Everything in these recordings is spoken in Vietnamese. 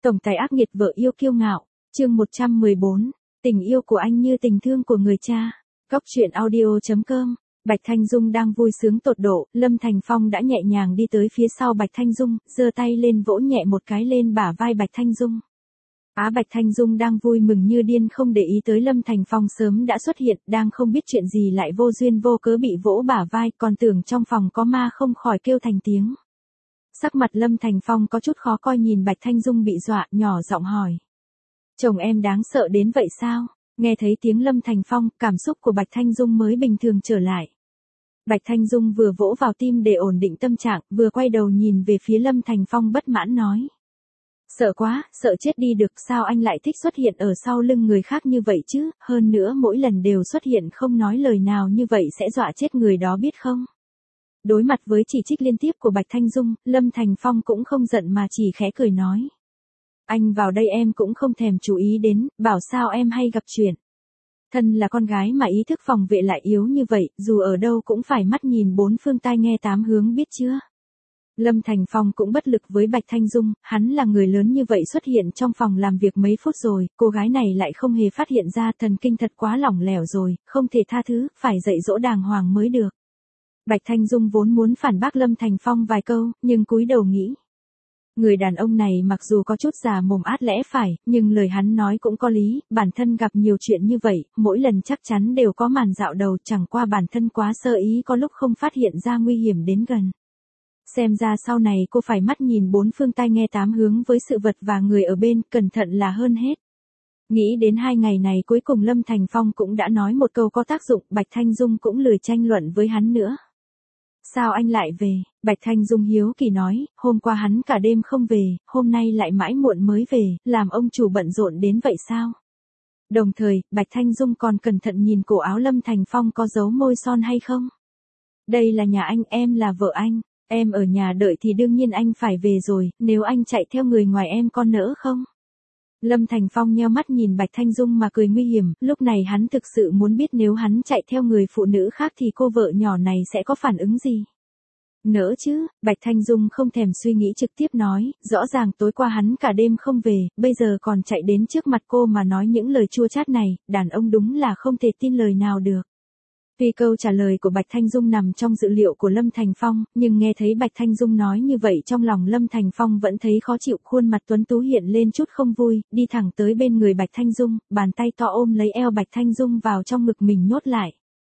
Tổng tài ác nghiệt vợ yêu kiêu ngạo, chương 114, tình yêu của anh như tình thương của người cha. Góc truyện audio.com. Bạch Thanh Dung đang vui sướng tột độ, Lâm Thành Phong đã nhẹ nhàng đi tới phía sau Bạch Thanh Dung, giơ tay lên vỗ nhẹ một cái lên bả vai Bạch Thanh Dung. Bạch Thanh Dung đang vui mừng như điên không để ý tới Lâm Thành Phong sớm đã xuất hiện, đang không biết chuyện gì lại vô duyên vô cớ bị vỗ bả vai, còn tưởng trong phòng có ma không khỏi kêu thành tiếng. Sắc mặt Lâm Thành Phong có chút khó coi nhìn Bạch Thanh Dung bị dọa, nhỏ giọng hỏi. Chồng em đáng sợ đến vậy sao? Nghe thấy tiếng Lâm Thành Phong, cảm xúc của Bạch Thanh Dung mới bình thường trở lại. Bạch Thanh Dung vừa vỗ vào tim để ổn định tâm trạng, vừa quay đầu nhìn về phía Lâm Thành Phong bất mãn nói. Sợ quá, sợ chết đi được, sao anh lại thích xuất hiện ở sau lưng người khác như vậy chứ, hơn nữa mỗi lần đều xuất hiện không nói lời nào như vậy sẽ dọa chết người đó biết không? Đối mặt với chỉ trích liên tiếp của Bạch Thanh Dung, Lâm Thành Phong cũng không giận mà chỉ khẽ cười nói. Anh vào đây em cũng không thèm chú ý đến, bảo sao em hay gặp chuyện. Thân là con gái mà ý thức phòng vệ lại yếu như vậy, dù ở đâu cũng phải mắt nhìn bốn phương tai nghe tám hướng biết chưa? Lâm Thành Phong cũng bất lực với Bạch Thanh Dung, hắn là người lớn như vậy xuất hiện trong phòng làm việc mấy phút rồi, cô gái này lại không hề phát hiện ra, thần kinh thật quá lỏng lẻo rồi, không thể tha thứ, phải dạy dỗ đàng hoàng mới được. Bạch Thanh Dung vốn muốn phản bác Lâm Thành Phong vài câu, nhưng cúi đầu nghĩ. Người đàn ông này mặc dù có chút già mồm át lẽ phải, nhưng lời hắn nói cũng có lý, bản thân gặp nhiều chuyện như vậy, mỗi lần chắc chắn đều có màn dạo đầu, chẳng qua bản thân quá sơ ý có lúc không phát hiện ra nguy hiểm đến gần. Xem ra sau này cô phải mắt nhìn bốn phương tai nghe tám hướng với sự vật và người ở bên, cẩn thận là hơn hết. Nghĩ đến 2 ngày này cuối cùng Lâm Thành Phong cũng đã nói một câu có tác dụng, Bạch Thanh Dung cũng lười tranh luận với hắn nữa. Sao anh lại về? Bạch Thanh Dung hiếu kỳ nói, hôm qua hắn cả đêm không về, hôm nay lại mãi muộn mới về, làm ông chủ bận rộn đến vậy sao? Đồng thời, Bạch Thanh Dung còn cẩn thận nhìn cổ áo Lâm Thành Phong có dấu môi son hay không? Đây là nhà anh, em là vợ anh, em ở nhà đợi thì đương nhiên anh phải về rồi, nếu anh chạy theo người ngoài em có nỡ không? Lâm Thành Phong nheo mắt nhìn Bạch Thanh Dung mà cười nguy hiểm, lúc này hắn thực sự muốn biết nếu hắn chạy theo người phụ nữ khác thì cô vợ nhỏ này sẽ có phản ứng gì. Nỡ chứ, Bạch Thanh Dung không thèm suy nghĩ trực tiếp nói, rõ ràng tối qua hắn cả đêm không về, bây giờ còn chạy đến trước mặt cô mà nói những lời chua chát này, đàn ông đúng là không thể tin lời nào được. Tuy câu trả lời của Bạch Thanh Dung nằm trong dự liệu của Lâm Thành Phong, nhưng nghe thấy Bạch Thanh Dung nói như vậy trong lòng Lâm Thành Phong vẫn thấy khó chịu, khuôn mặt tuấn tú hiện lên chút không vui, đi thẳng tới bên người Bạch Thanh Dung, bàn tay to ôm lấy eo Bạch Thanh Dung vào trong ngực mình nhốt lại.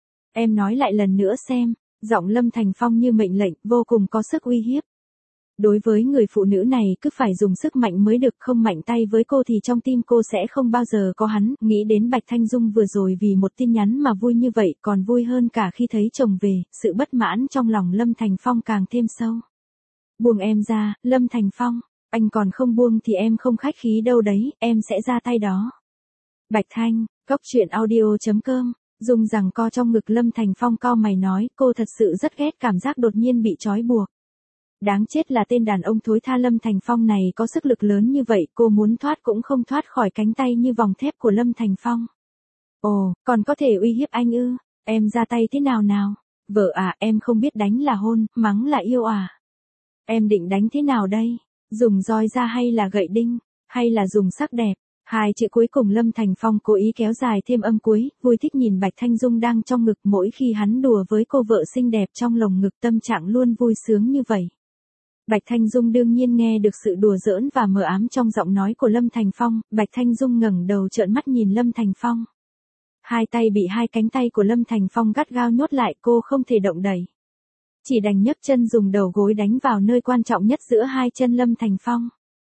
Em nói lại lần nữa xem, giọng Lâm Thành Phong như mệnh lệnh, vô cùng có sức uy hiếp. Đối với người phụ nữ này cứ phải dùng sức mạnh mới được, không mạnh tay với cô thì trong tim cô sẽ không bao giờ có hắn, nghĩ đến Bạch Thanh Dung vừa rồi vì một tin nhắn mà vui như vậy, còn vui hơn cả khi thấy chồng về, sự bất mãn trong lòng Lâm Thành Phong càng thêm sâu. Buông em ra, Lâm Thành Phong, anh còn không buông thì em không khách khí đâu đấy, em sẽ ra tay đó. Bạch Thanh, góc truyện audio.com. Dung rằng co trong ngực Lâm Thành Phong cau mày nói, cô thật sự rất ghét cảm giác đột nhiên bị trói buộc. Đáng chết là tên đàn ông thối tha Lâm Thành Phong này có sức lực lớn như vậy, cô muốn thoát cũng không thoát khỏi cánh tay như vòng thép của Lâm Thành Phong. Ồ, còn có thể uy hiếp anh ư? Em ra tay thế nào nào? Vợ à, em không biết đánh là hôn, mắng là yêu à? Em định đánh thế nào đây? Dùng roi ra hay là gậy đinh? Hay là dùng sắc đẹp? 2 chữ cuối cùng Lâm Thành Phong cố ý kéo dài thêm âm cuối, vui thích nhìn Bạch Thanh Dung đang trong ngực, mỗi khi hắn đùa với cô vợ xinh đẹp trong lồng ngực tâm trạng luôn vui sướng như vậy. Bạch Thanh Dung đương nhiên nghe được sự đùa giỡn và mờ ám trong giọng nói của Lâm Thành Phong, Bạch Thanh Dung ngẩng đầu trợn mắt nhìn Lâm Thành Phong. 2 tay bị 2 cánh tay của Lâm Thành Phong gắt gao nhốt lại, cô không thể động đậy. Chỉ đành nhấc chân dùng đầu gối đánh vào nơi quan trọng nhất giữa 2 chân Lâm Thành Phong.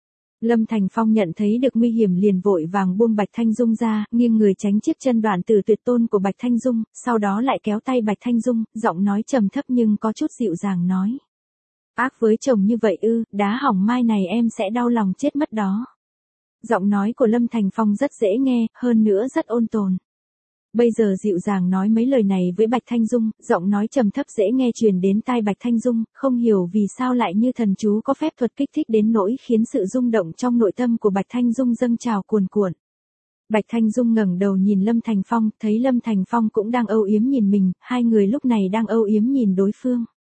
Lâm Thành Phong nhận thấy được nguy hiểm liền vội vàng buông Bạch Thanh Dung ra, nghiêng người tránh chiếc chân đoạn tử tuyệt tôn của Bạch Thanh Dung, sau đó lại kéo tay Bạch Thanh Dung, giọng nói trầm thấp nhưng có chút dịu dàng nói. Ác với chồng như vậy ư, đá hỏng mai này em sẽ đau lòng chết mất đó. Giọng nói của Lâm Thành Phong rất dễ nghe, hơn nữa rất ôn tồn. Bây giờ dịu dàng nói mấy lời này với Bạch Thanh Dung, giọng nói trầm thấp dễ nghe truyền đến tai Bạch Thanh Dung, không hiểu vì sao lại như thần chú có phép thuật kích thích đến nỗi khiến sự rung động trong nội tâm của Bạch Thanh Dung dâng trào cuồn cuộn. Bạch Thanh Dung ngẩng đầu nhìn Lâm Thành Phong, thấy Lâm Thành Phong cũng đang âu yếm nhìn mình, 2 người lúc này đang âu yếm nhìn đối phương.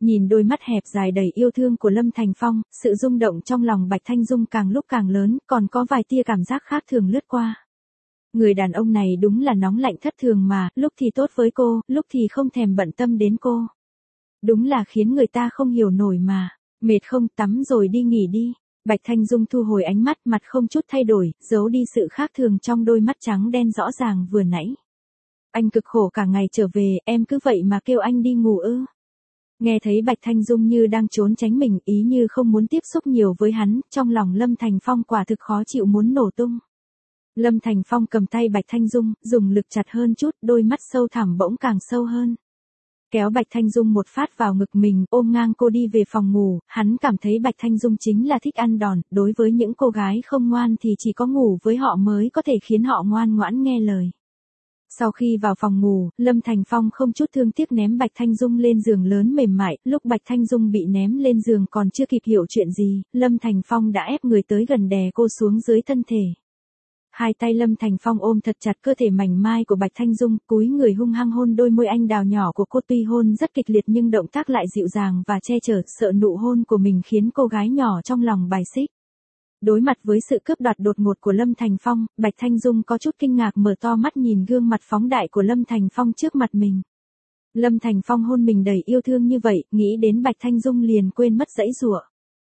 Nhìn đôi mắt hẹp dài đầy yêu thương của Lâm Thành Phong, sự rung động trong lòng Bạch Thanh Dung càng lúc càng lớn, còn có vài tia cảm giác khác thường lướt qua. Người đàn ông này đúng là nóng lạnh thất thường mà, lúc thì tốt với cô, lúc thì không thèm bận tâm đến cô. Đúng là khiến người ta không hiểu nổi mà. Mệt không, tắm rồi đi nghỉ đi. Bạch Thanh Dung thu hồi ánh mắt, mặt không chút thay đổi, giấu đi sự khác thường trong đôi mắt trắng đen rõ ràng vừa nãy. Anh cực khổ cả ngày trở về, em cứ vậy mà kêu anh đi ngủ ư? Nghe thấy Bạch Thanh Dung như đang trốn tránh mình, ý như không muốn tiếp xúc nhiều với hắn, trong lòng Lâm Thành Phong quả thực khó chịu muốn nổ tung. Lâm Thành Phong cầm tay Bạch Thanh Dung, dùng lực chặt hơn chút, đôi mắt sâu thẳm bỗng càng sâu hơn. Kéo Bạch Thanh Dung một phát vào ngực mình, ôm ngang cô đi về phòng ngủ, hắn cảm thấy Bạch Thanh Dung chính là thích ăn đòn, đối với những cô gái không ngoan thì chỉ có ngủ với họ mới có thể khiến họ ngoan ngoãn nghe lời. Sau khi vào phòng ngủ, Lâm Thành Phong không chút thương tiếc ném Bạch Thanh Dung lên giường lớn mềm mại, lúc Bạch Thanh Dung bị ném lên giường còn chưa kịp hiểu chuyện gì, Lâm Thành Phong đã ép người tới gần đè cô xuống dưới thân thể. Hai tay Lâm Thành Phong ôm thật chặt cơ thể mảnh mai của Bạch Thanh Dung, cúi người hung hăng hôn đôi môi anh đào nhỏ của cô, tuy hôn rất kịch liệt nhưng động tác lại dịu dàng và che chở, sợ nụ hôn của mình khiến cô gái nhỏ trong lòng bài xích. Đối mặt với sự cướp đoạt đột ngột của Lâm Thành Phong, Bạch Thanh Dung có chút kinh ngạc mở to mắt nhìn gương mặt phóng đại của Lâm Thành Phong trước mặt mình. Lâm Thành Phong hôn mình đầy yêu thương như vậy, nghĩ đến Bạch Thanh Dung liền quên mất giãy giụa.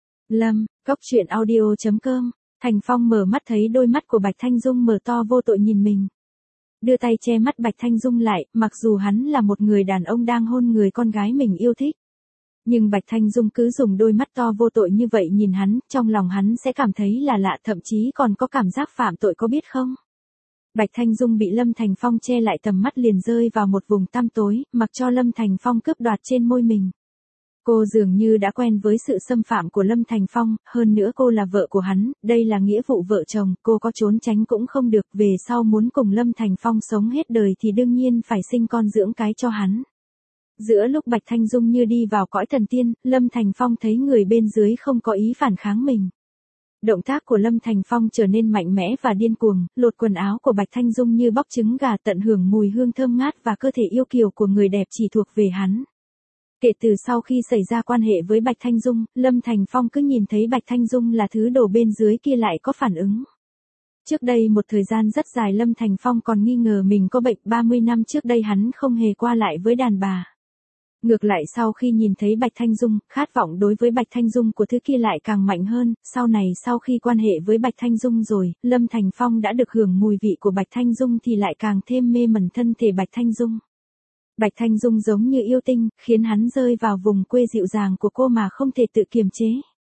Cóc truyện audio.com. Thành Phong mở mắt thấy đôi mắt của Bạch Thanh Dung mở to vô tội nhìn mình. Đưa tay che mắt Bạch Thanh Dung lại, mặc dù hắn là một người đàn ông đang hôn người con gái mình yêu thích. Nhưng Bạch Thanh Dung cứ dùng đôi mắt to vô tội như vậy nhìn hắn, trong lòng hắn sẽ cảm thấy là lạ, thậm chí còn có cảm giác phạm tội, có biết không? Bạch Thanh Dung bị Lâm Thành Phong che lại tầm mắt liền rơi vào một vùng tăm tối, mặc cho Lâm Thành Phong cướp đoạt trên môi mình. Cô dường như đã quen với sự xâm phạm của Lâm Thành Phong, hơn nữa cô là vợ của hắn, đây là nghĩa vụ vợ chồng, cô có trốn tránh cũng không được, về sau muốn cùng Lâm Thành Phong sống hết đời thì đương nhiên phải sinh con dưỡng cái cho hắn. Giữa lúc Bạch Thanh Dung như đi vào cõi thần tiên, Lâm Thành Phong thấy người bên dưới không có ý phản kháng mình. Động tác của Lâm Thành Phong trở nên mạnh mẽ và điên cuồng, lột quần áo của Bạch Thanh Dung như bóc trứng gà, tận hưởng mùi hương thơm ngát và cơ thể yêu kiều của người đẹp chỉ thuộc về hắn. Kể từ sau khi xảy ra quan hệ với Bạch Thanh Dung, Lâm Thành Phong cứ nhìn thấy Bạch Thanh Dung là thứ đồ bên dưới kia lại có phản ứng. Trước đây một thời gian rất dài Lâm Thành Phong còn nghi ngờ mình có bệnh, 30 năm trước đây hắn không hề qua lại với đàn bà. Ngược lại sau khi nhìn thấy Bạch Thanh Dung, khát vọng đối với Bạch Thanh Dung của thứ kia lại càng mạnh hơn, sau này sau khi quan hệ với Bạch Thanh Dung rồi, Lâm Thành Phong đã được hưởng mùi vị của Bạch Thanh Dung thì lại càng thêm mê mẩn thân thể Bạch Thanh Dung. Bạch Thanh Dung giống như yêu tinh, khiến hắn rơi vào vùng quê dịu dàng của cô mà không thể tự kiềm chế.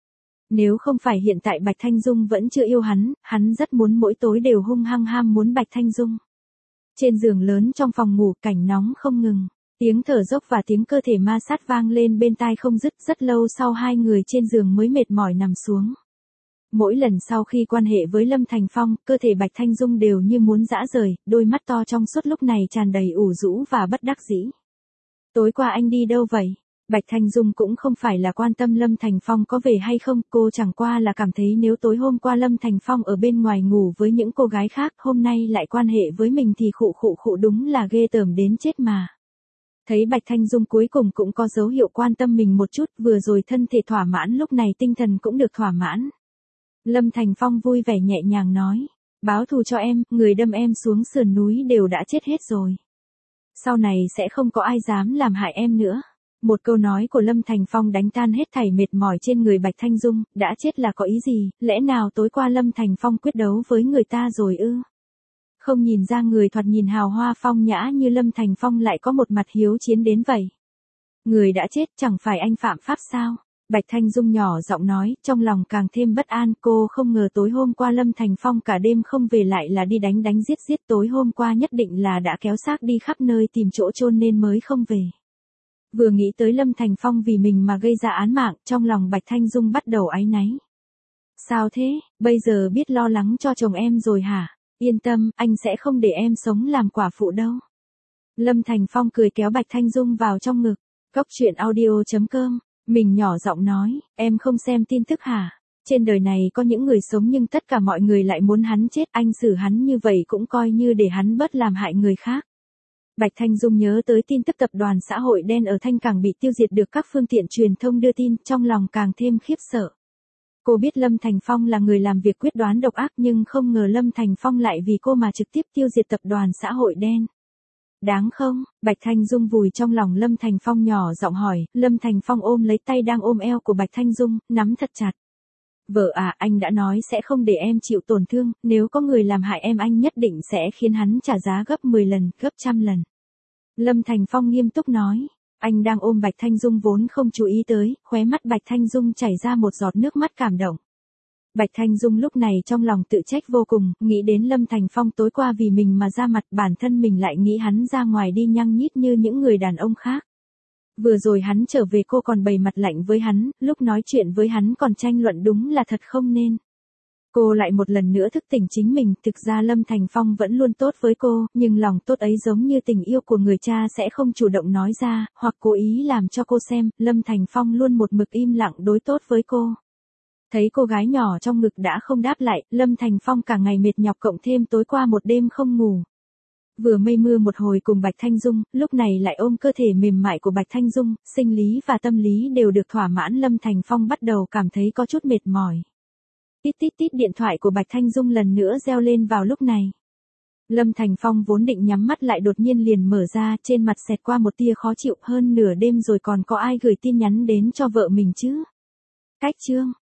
Nếu không phải hiện tại Bạch Thanh Dung vẫn chưa yêu hắn rất muốn mỗi tối đều hung hăng ham muốn Bạch Thanh Dung. Trên giường lớn trong phòng ngủ cảnh nóng không ngừng. Tiếng thở dốc và tiếng cơ thể ma sát vang lên bên tai không dứt, rất lâu sau hai người trên giường mới mệt mỏi nằm xuống. Mỗi lần sau khi quan hệ với Lâm Thành Phong, cơ thể Bạch Thanh Dung đều như muốn giã rời, đôi mắt to trong suốt lúc này tràn đầy ủ rũ và bất đắc dĩ. Tối qua anh đi đâu vậy? Bạch Thanh Dung cũng không phải là quan tâm Lâm Thành Phong có về hay không, cô chẳng qua là cảm thấy nếu tối hôm qua Lâm Thành Phong ở bên ngoài ngủ với những cô gái khác, hôm nay lại quan hệ với mình thì khụ đúng là ghê tởm đến chết mà. Thấy Bạch Thanh Dung cuối cùng cũng có dấu hiệu quan tâm mình một chút, vừa rồi thân thể thỏa mãn lúc này tinh thần cũng được thỏa mãn. Lâm Thành Phong vui vẻ nhẹ nhàng nói, báo thù cho em, người đâm em xuống sườn núi đều đã chết hết rồi. Sau này sẽ không có ai dám làm hại em nữa. Một câu nói của Lâm Thành Phong đánh tan hết thảy mệt mỏi trên người Bạch Thanh Dung, đã chết là có ý gì, lẽ nào tối qua Lâm Thành Phong quyết đấu với người ta rồi ư? Không nhìn ra người thoạt nhìn hào hoa phong nhã như Lâm Thành Phong lại có một mặt hiếu chiến đến vậy. Người đã chết chẳng phải anh phạm pháp sao? Bạch Thanh Dung nhỏ giọng nói, trong lòng càng thêm bất an, cô không ngờ tối hôm qua Lâm Thành Phong cả đêm không về lại là đi đánh giết, tối hôm qua nhất định là đã kéo xác đi khắp nơi tìm chỗ chôn nên mới không về. Vừa nghĩ tới Lâm Thành Phong vì mình mà gây ra án mạng, trong lòng Bạch Thanh Dung bắt đầu áy náy. Sao thế, bây giờ biết lo lắng cho chồng em rồi hả? Yên tâm, anh sẽ không để em sống làm quả phụ đâu. Lâm Thành Phong cười kéo Bạch Thanh Dung vào trong ngực. Cóc truyện audio.com. Mình nhỏ giọng nói, em không xem tin tức hả? Trên đời này có những người sống nhưng tất cả mọi người lại muốn hắn chết, anh xử hắn như vậy cũng coi như để hắn bớt làm hại người khác. Bạch Thanh Dung nhớ tới tin tức tập đoàn xã hội đen ở Thanh Cảng bị tiêu diệt được các phương tiện truyền thông đưa tin, trong lòng càng thêm khiếp sợ. Cô biết Lâm Thành Phong là người làm việc quyết đoán độc ác nhưng không ngờ Lâm Thành Phong lại vì cô mà trực tiếp tiêu diệt tập đoàn xã hội đen. Đáng không? Bạch Thanh Dung vùi trong lòng Lâm Thành Phong nhỏ giọng hỏi, Lâm Thành Phong ôm lấy tay đang ôm eo của Bạch Thanh Dung, nắm thật chặt. Vợ à, anh đã nói sẽ không để em chịu tổn thương, nếu có người làm hại em anh nhất định sẽ khiến hắn trả giá gấp 10 lần, gấp trăm lần. Lâm Thành Phong nghiêm túc nói, anh đang ôm Bạch Thanh Dung vốn không chú ý tới, khóe mắt Bạch Thanh Dung chảy ra một giọt nước mắt cảm động. Bạch Thanh Dung lúc này trong lòng tự trách vô cùng, nghĩ đến Lâm Thành Phong tối qua vì mình mà ra mặt, bản thân mình lại nghĩ hắn ra ngoài đi nhăng nhít như những người đàn ông khác. Vừa rồi hắn trở về cô còn bày mặt lạnh với hắn, lúc nói chuyện với hắn còn tranh luận đúng là thật không nên. Cô lại một lần nữa thức tỉnh chính mình, thực ra Lâm Thành Phong vẫn luôn tốt với cô, nhưng lòng tốt ấy giống như tình yêu của người cha sẽ không chủ động nói ra, hoặc cố ý làm cho cô xem, Lâm Thành Phong luôn một mực im lặng đối tốt với cô. Thấy cô gái nhỏ trong ngực đã không đáp lại, Lâm Thành Phong cả ngày mệt nhọc cộng thêm tối qua một đêm không ngủ. Vừa mây mưa một hồi cùng Bạch Thanh Dung, lúc này lại ôm cơ thể mềm mại của Bạch Thanh Dung, sinh lý và tâm lý đều được thỏa mãn. Lâm Thành Phong bắt đầu cảm thấy có chút mệt mỏi. Tít tít tít, điện thoại của Bạch Thanh Dung lần nữa reo lên vào lúc này. Lâm Thành Phong vốn định nhắm mắt lại đột nhiên liền mở ra, trên mặt xẹt qua một tia khó chịu, hơn nửa đêm rồi còn có ai gửi tin nhắn đến cho vợ mình chứ? Cách chương